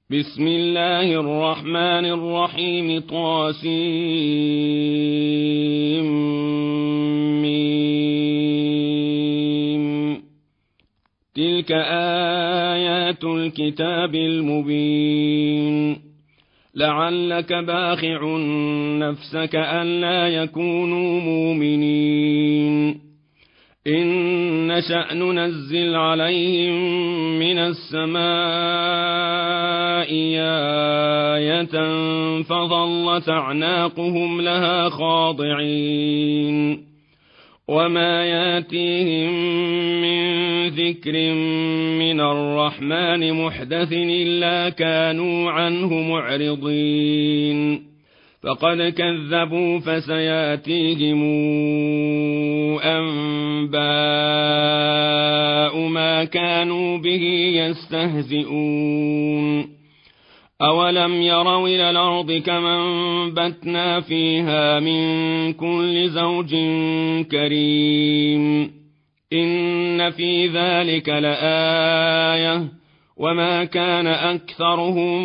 بسم الله الرحمن الرحيم طاسيم تلك آيات الكتاب المبين لعلك باخع نفسك ألا يكونوا مؤمنين إن نشأ ننزل عليهم من السماء آية فظلت أعناقهم لها خاضعين وما ياتيهم من ذكر من الرحمن محدث إلا كانوا عنه معرضين فقد كذبوا فسياتيهم أنباء ما كانوا به يستهزئون أولم يروا إلى الأرض كما أنبتنا فيها من كل زوج كريم إن في ذلك لآية وما كان أكثرهم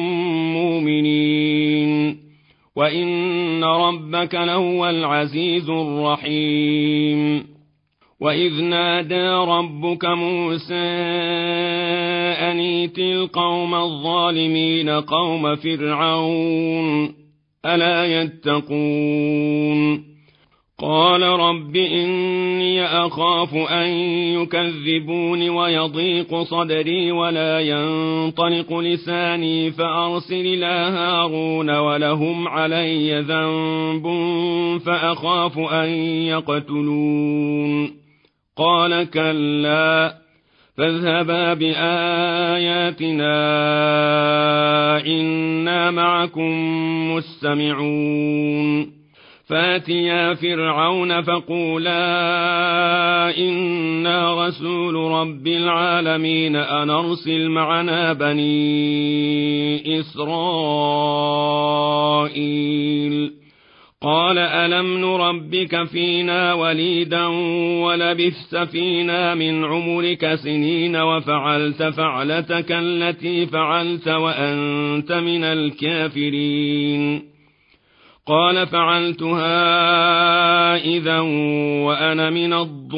مؤمنين وإن ربك لهو العزيز الرحيم وإذ نادى ربك موسى أن ائت القوم الظالمين قوم فرعون ألا يتقون قال رب إني أخاف أن يكذبون ويضيق صدري ولا ينطلق لساني فأرسل إلى هارون ولهم علي ذنب فأخاف أن يقتلون قال كلا فاذهبا بآياتنا إنا معكم مستمعون فاتيا فرعون فقولا إنا رسول رب العالمين أن أرسل معنا بني إسرائيل قال ألم نربك فينا وليدا ولبثت فينا من عمرك سنين وفعلت فعلتك التي فعلت وأنت من الكافرين قال فعلتها إذا وأنا من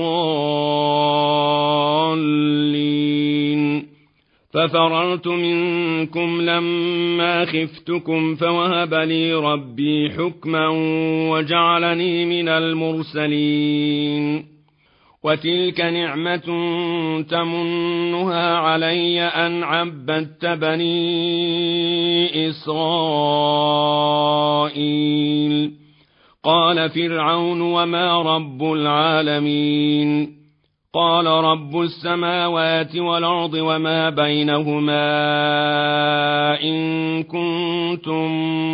الضالين ففررت منكم لما خفتكم فوهب لي ربي حكما وجعلني من المرسلين وتلك نعمة تمنها علي أن عبدت بني إسرائيل قال فرعون وما رب العالمين قال رب السماوات والأرض وما بينهما إن كنتم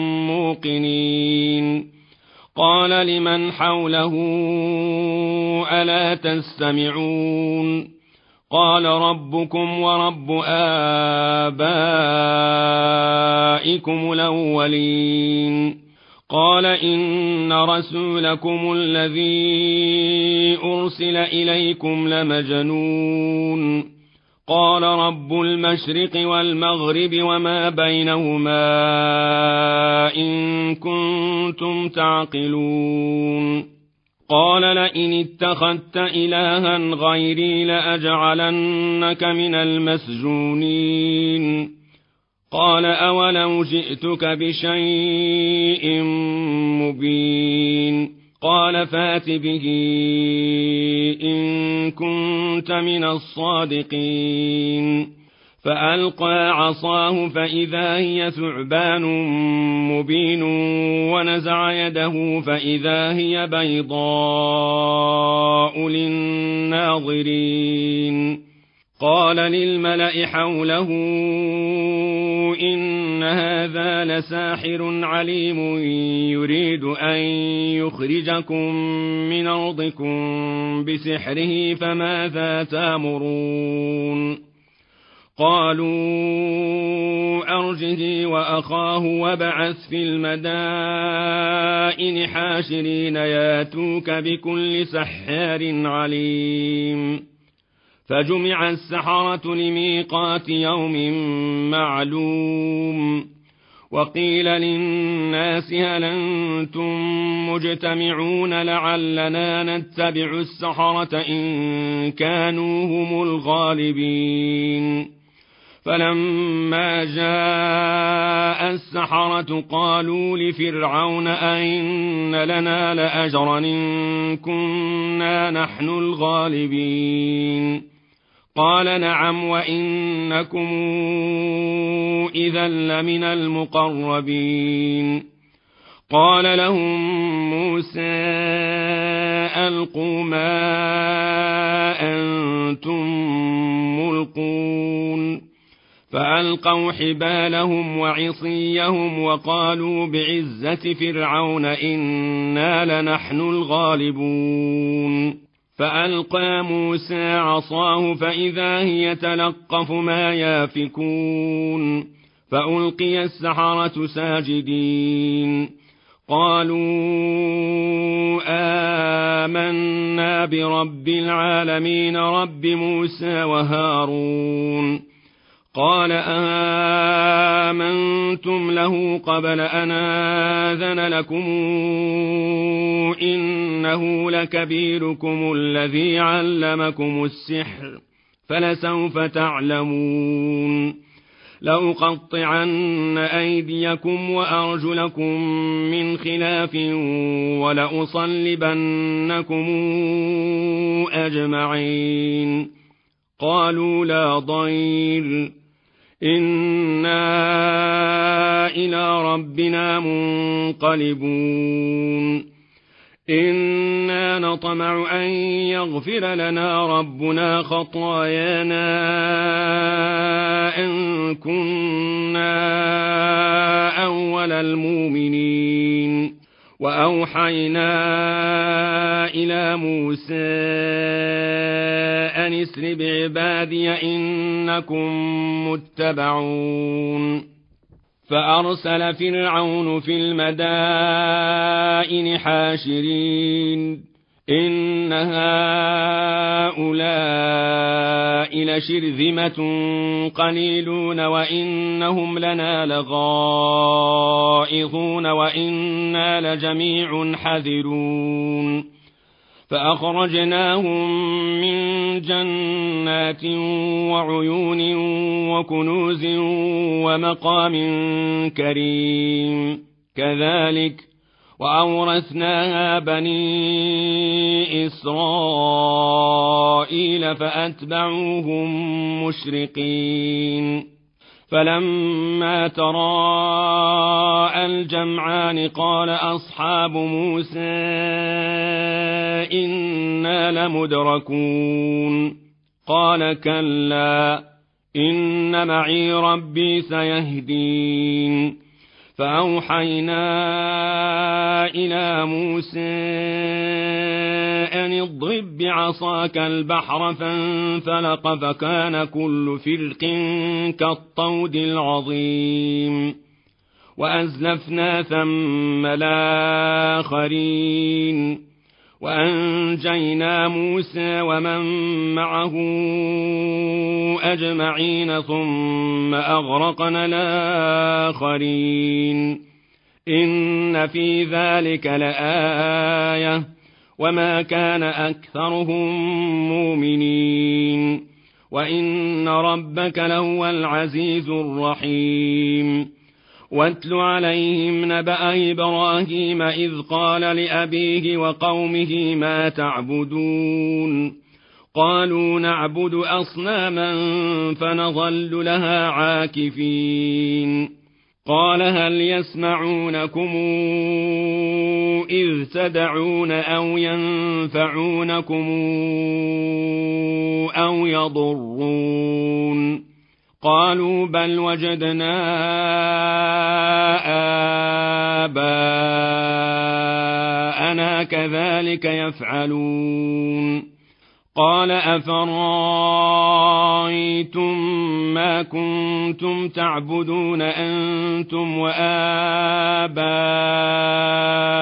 موقنين قال لمن حوله ألا تستمعون قال ربكم ورب آبائكم الأولين قال إن رسولكم الذي أرسل إليكم لمجنون قال رب المشرق والمغرب وما بينهما إن كنتم تعقلون قال لئن اتخذت إلها غيري لأجعلنك من المسجونين قال أولو جئتك بشيء مبين قال فات به إن كنت من الصادقين فألقى عصاه فإذا هي ثعبان مبين ونزع يده فإذا هي بيضاء للناظرين قال للملأ حوله إن هذا لساحر عليم يريد أن يخرجكم من أرضكم بسحره فماذا تأمرون قالوا أرجه وأخاه وابعث في المدائن حاشرين ياتوك بكل سحار عليم فجمع السحرة لميقات يوم معلوم وقيل للناس هل أنتم مجتمعون لعلنا نتبع السحرة إن كانوا هم الغالبين فلما جاء السحرة قالوا لفرعون أئن لنا لأجرا إن كنا نحن الغالبين قال نعم وإنكم إذا لمن المقربين قال لهم موسى ألقوا ما أنتم ملقون فألقوا حبالهم وعصيهم وقالوا بعزة فرعون إنا لنحن الغالبون فألقى موسى عصاه فإذا هي تلقف ما يافكون فألقي السحرة ساجدين قالوا آمنا برب العالمين رب موسى وهارون قال آمنتم له قبل أن آذن لكم إنه لكبيركم الذي علمكم السحر فلسوف تعلمون لأقطعن أيديكم وأرجلكم من خلاف ولأصلبنكم أجمعين قالوا لا ضير إنا إلى ربنا منقلبون إنا نطمع أن يغفر لنا ربنا خطايانا أن كنا أول المؤمنين وأوحينا إلى موسى أن اسر بعبادي إنكم متبعون فأرسل فرعون في المدائن حاشرين إن هؤلاء لشرذمة قليلون وإنهم لنا لغائظون وإنا لجميع حذرون فأخرجناهم من جنات وعيون وكنوز ومقام كريم كذلك وأورثناها بني إسرائيل فأتبعوهم مشرقين فلما تراءى الجمعان قال أصحاب موسى إنا لمدركون قال كلا إن معي ربي سيهدين فأوحينا إلى موسى أن اضرب بعصاك البحر فانفلق فكان كل فرق كالطود العظيم وأزلفنا ثم الآخرين وأنجينا موسى ومن معه أجمعين ثم أغرقنا الآخرين إن في ذلك لآية وما كان أكثرهم مؤمنين وإن ربك لهو العزيز الرحيم واتل عليهم نبأ إبراهيم إذ قال لأبيه وقومه ما تعبدون قالوا نعبد أصناما فنظل لها عاكفين قال هل يسمعونكم إذ تدعون أو ينفعونكم أو يضرون قالوا بل وجدنا آباءنا كذلك يفعلون قال أفرأيتم ما كنتم تعبدون أنتم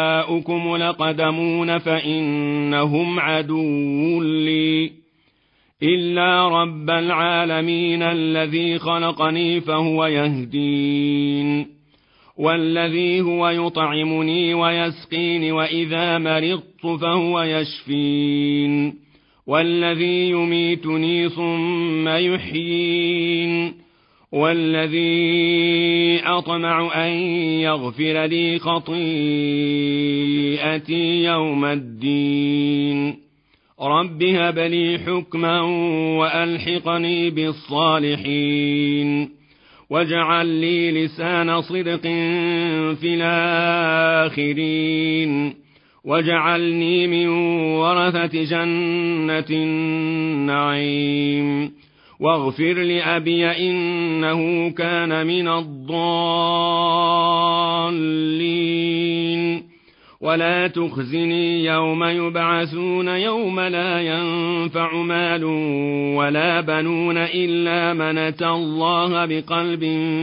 وآباؤكم الأقدمون فإنهم عدو لي إلا رب العالمين الذي خلقني فهو يهدين، والذي هو يطعمني ويسقين وإذا مرضت فهو يشفين، والذي يميتني ثم يحيين، والذي أطمع أن يغفر لي خطيئتي يوم الدين. رب هب لي حكما وألحقني بالصالحين، واجعل لي لسان صدق في الآخرين، واجعلني من ورثة جنة النعيم، واغفر لأبي إنه كان من الضالين، ولا تخزني يوم يبعثون يوم لا ينفع مال ولا بنون إلا من أتى الله بقلب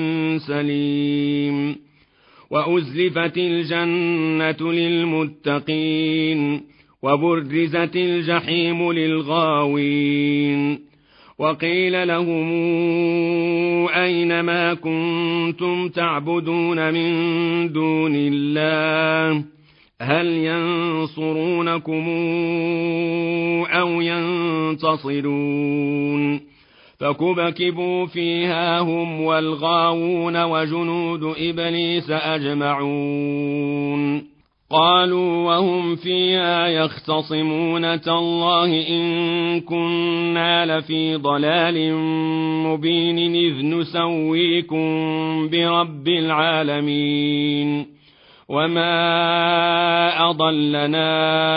سليم. وأزلفت الجنة للمتقين، وبرزت الجحيم للغاوين، وقيل لهم أين ما كنتم تعبدون من دون الله هل ينصرونكم أو ينتصرون، فكبكبوا فيها هم والغاوون وجنود إبليس أجمعون. قالوا وهم فيها يختصمون تالله إن كنا لفي ضلال مبين إذ نسويكم برب العالمين، وما أضلنا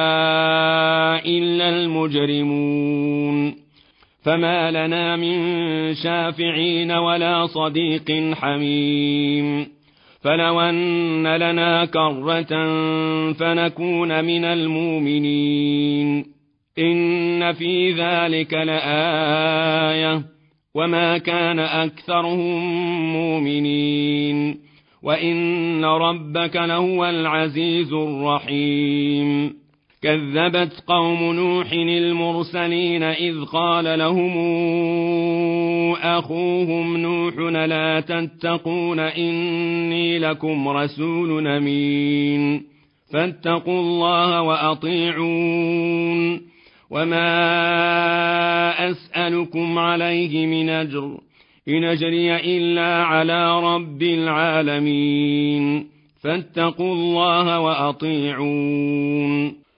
إلا المجرمون، فما لنا من شافعين ولا صديق حميم، فلو أن لنا كرة فنكون من المؤمنين. إن في ذلك لآية وما كان أكثرهم مؤمنين، وإن ربك لهو العزيز الرحيم. كذبت قوم نوح المرسلين إذ قال لهم أخوهم نوح لا تتقون إني لكم رسول أمين، فاتقوا الله وأطيعون، وما أسألكم عليه من أجر، إن أجري إلا على رب العالمين، فاتقوا الله وأطيعون.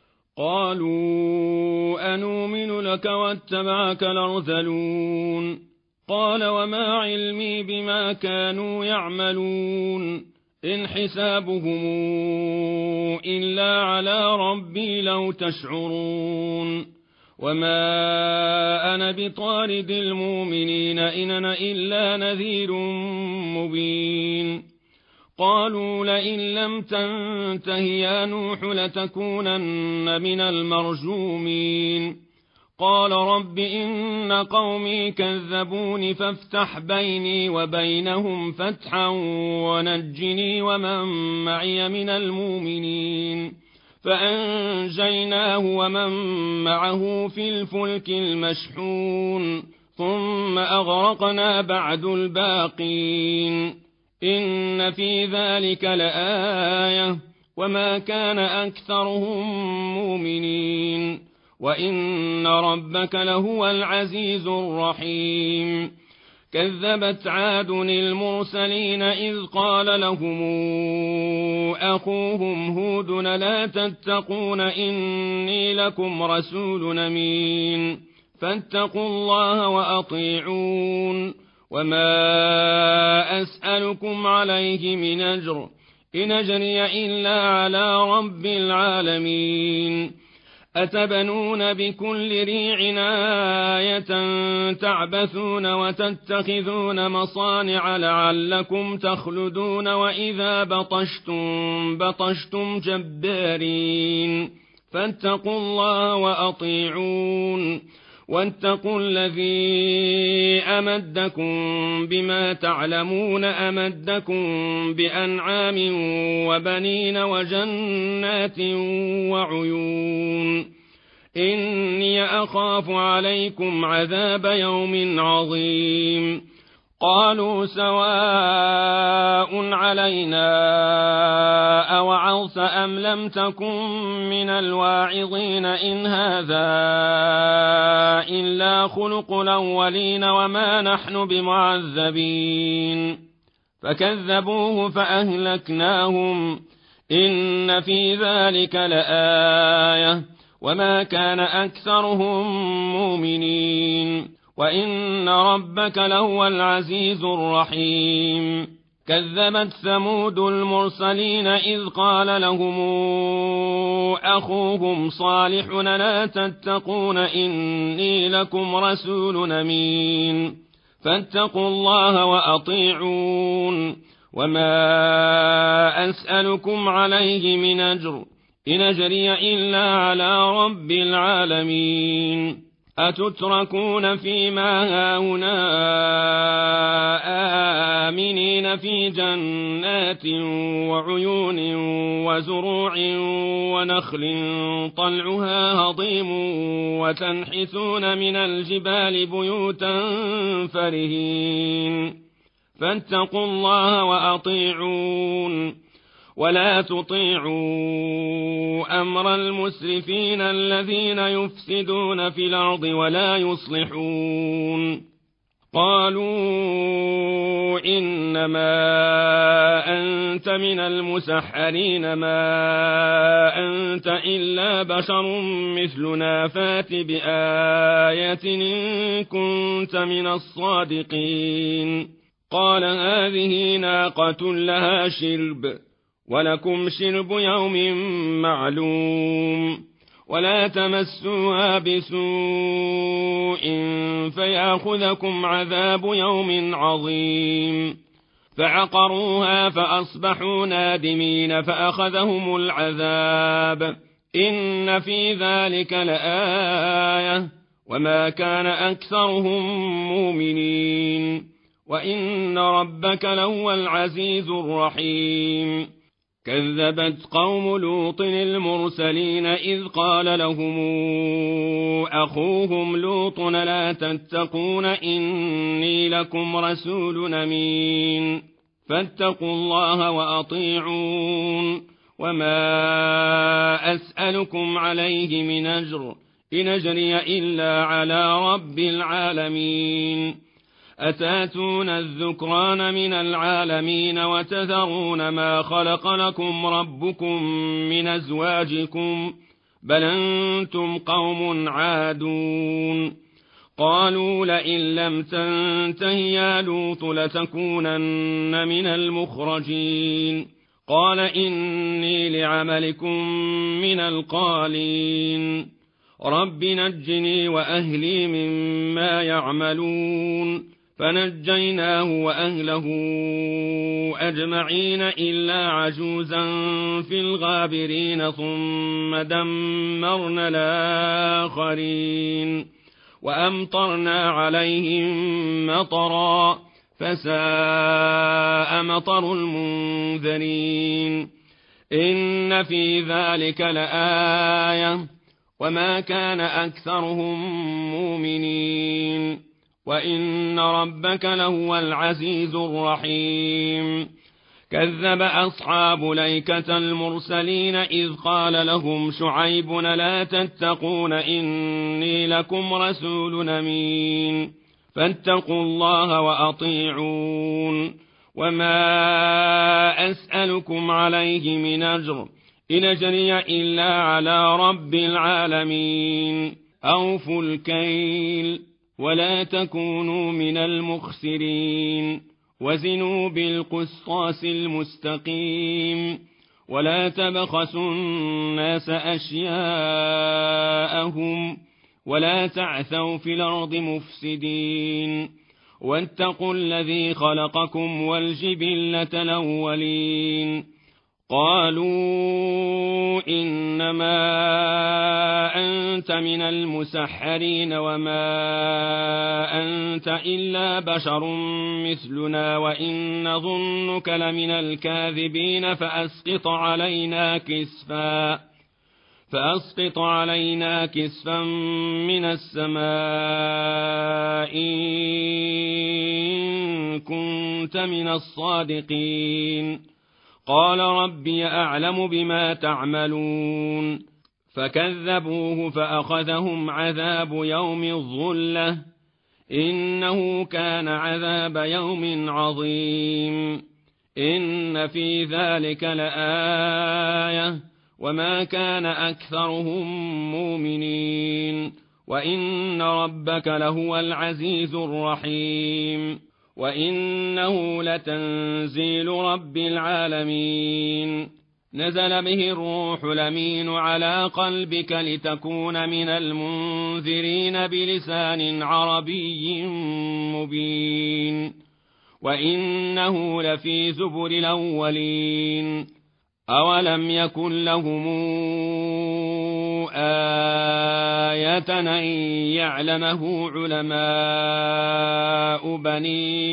قالوا أنؤمن لك واتبعك الأرذلون، قال وما علمي بما كانوا يعملون، إن حسابهم إلا على ربي لو تشعرون، وما أنا بطارد المؤمنين إن أنا إلا نذير مبين. قالوا لئن لم تنته يا نوح لتكونن من المرجومين. قال رب إن قومي كذبوني فافتح بيني وبينهم فتحا ونجني ومن معي من المؤمنين. فأنجيناه ومن معه في الفلك المشحون ثم أغرقنا بعد الباقين. إن في ذلك لآية وما كان أكثرهم مؤمنين، وإن ربك لهو العزيز الرحيم. كذبت عاد المرسلين إذ قال لهم أخوهم هود لا تتقون إني لكم رسول أمين، فاتقوا الله وأطيعون، وما أسألكم عليه من أجر، إن أجري إلا على رب العالمين. أتبنون بكل ريع آية تعبثون وتتخذون مصانع لعلكم تخلدون، وإذا بطشتم بطشتم جبارين، فاتقوا الله وأطيعون، واتقوا الذي أمدكم بما تعلمون، أمدكم بأنعام وبنين وجنات وعيون. إني أخاف عليكم عذاب يوم عظيم. قالوا سواء علينا أوعظت أم لم تكن من الواعظين إن هذا إلا خلق الأولين وما نحن بمعذبين. فكذبوه فأهلكناهم إن في ذلك لآية وما كان أكثرهم مؤمنين وإن ربك لهو العزيز الرحيم. كذبت ثمود المرسلين إذ قال لهم أخوهم صالح لا تتقون إني لكم رسول أمين فاتقوا الله وأطيعون وما أسألكم عليه من أجر إن أجري إلا على رب العالمين. أتتركون فيما هاهنا آمنين في جنات وعيون وزروع ونخل طلعها هضيم وتنحتون من الجبال بيوتا فرهين فاتقوا الله وأطيعون ولا تطيعوا أمر المسرفين الذين يفسدون في الأرض ولا يصلحون. قالوا إنما أنت من المسحرين ما أنت إلا بشر مثلنا فات بآية إن كنت من الصادقين. قال هذه ناقة لها شرب ولكم شرب يوم معلوم ولا تمسوها بسوء فيأخذكم عذاب يوم عظيم. فعقروها فأصبحوا نادمين فأخذهم العذاب إن في ذلك لآية وما كان أكثرهم مؤمنين وإن ربك لهو العزيز الرحيم. كذبت قوم لوط المرسلين إذ قال لهم أخوهم لوط لا تتقون إني لكم رسول أمين فاتقوا الله وأطيعون وما أسألكم عليه من أجر إن أجري إلا على رب العالمين. أتاتون الذكران من العالمين وتذرون ما خلق لكم ربكم من أزواجكم بل أنتم قوم عادون. قالوا لئن لم تنته يا لوط لتكونن من المخرجين. قال إني لعملكم من القالين. رب نجني وأهلي مما يعملون. فنجيناه وأهله أجمعين إلا عجوزا في الغابرين ثم دمرنا الآخرين وأمطرنا عليهم مطرا فساء مطر المنذرين. إن في ذلك لآية وما كان أكثرهم مؤمنين وإن ربك لهو العزيز الرحيم. كذب أصحاب الأيكة المرسلين إذ قال لهم شعيب لا تتقون إني لكم رسول أمين فاتقوا الله وأطيعون وما أسألكم عليه من أجر إن أجري إلا على رب العالمين. أوفوا الكيل ولا تكونوا من المخسرين وزنوا بالقسطاس المستقيم ولا تبخسوا الناس أشياءهم ولا تعثوا في الأرض مفسدين واتقوا الذي خلقكم والجبلة الأولين. قالوا إنما أنت من المسحرين وما أنت إلا بشر مثلنا وإن نظنك لمن الكاذبين فأسقط علينا فأسقط علينا كسفا من السماء إن كنت من الصادقين. قال ربي أعلم بما تعملون. فكذبوه فأخذهم عذاب يوم الظلة إنه كان عذاب يوم عظيم. إن في ذلك لآية وما كان أكثرهم مؤمنين وإن ربك لهو العزيز الرحيم. وإنه لتنزيل رب العالمين. نزل به الروح الأمين على قلبك لتكون من المنذرين بلسان عربي مبين. وإنه لفي زبر الأولين. أولم يكن لهم آية أن يعلمه علماء بني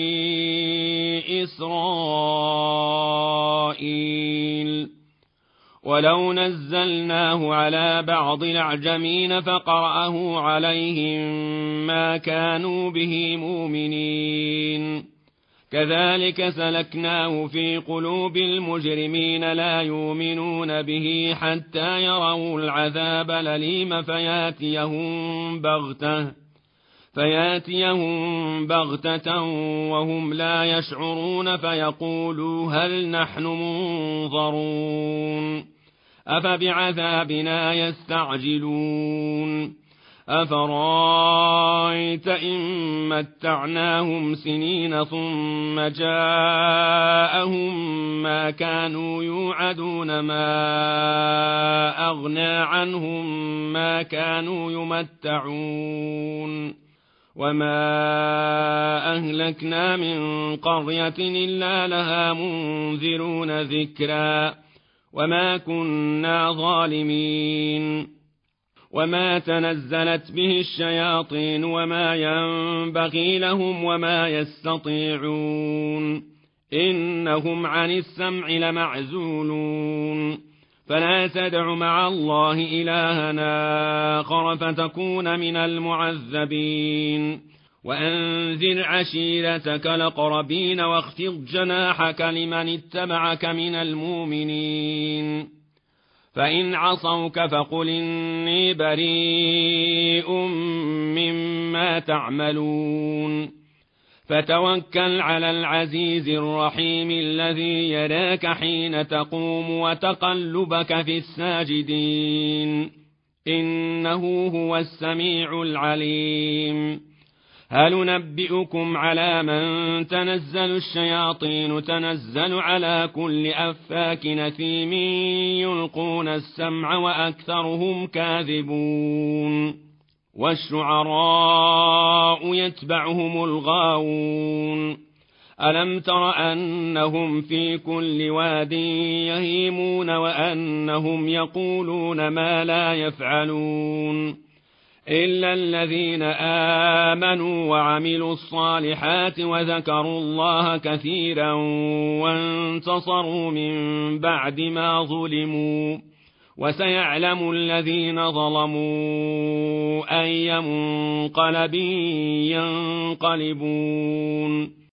إسرائيل. ولو نزلناه على بعض الأعجمين فقرأه عليهم ما كانوا به مؤمنين. كذلك سلكناه في قلوب المجرمين لا يؤمنون به حتى يروا العذاب الأليم فياتيهم بغتة وهم لا يشعرون فيقولوا هل نحن منظرون أفبعذابنا يستعجلون أفرايت إن متعناهم سنين ثم جاءهم ما كانوا يوعدون ما أغنى عنهم ما كانوا يمتعون وما أهلكنا من قرية إلا لها منذرون ذكرا وما كنا ظالمين. وما تنزلت به الشياطين وما ينبغي لهم وما يستطيعون إنهم عن السمع لمعزولون. فلا تدع مع الله إلها آخر فتكون من المعذبين. وأنذر عشيرتك الأقربين واخفض جناحك لمن اتبعك من المؤمنين. فإن عصوك فقل إني بريء مما تعملون. فتوكل على العزيز الرحيم الذي يراك حين تقوم وتقلبك في الساجدين إنه هو السميع العليم. هل ننبئكم على من تنزل الشياطين تنزل على كل أفاك نثيم يلقون السمع وأكثرهم كاذبون. والشعراء يتبعهم الغاوون. ألم تر أنهم في كل واد يهيمون وأنهم يقولون ما لا يفعلون إلا الذين آمنوا وعملوا الصالحات وذكروا الله كثيرا وانتصروا من بعد ما ظلموا وسيعلم الذين ظلموا أي منقلب ينقلبون.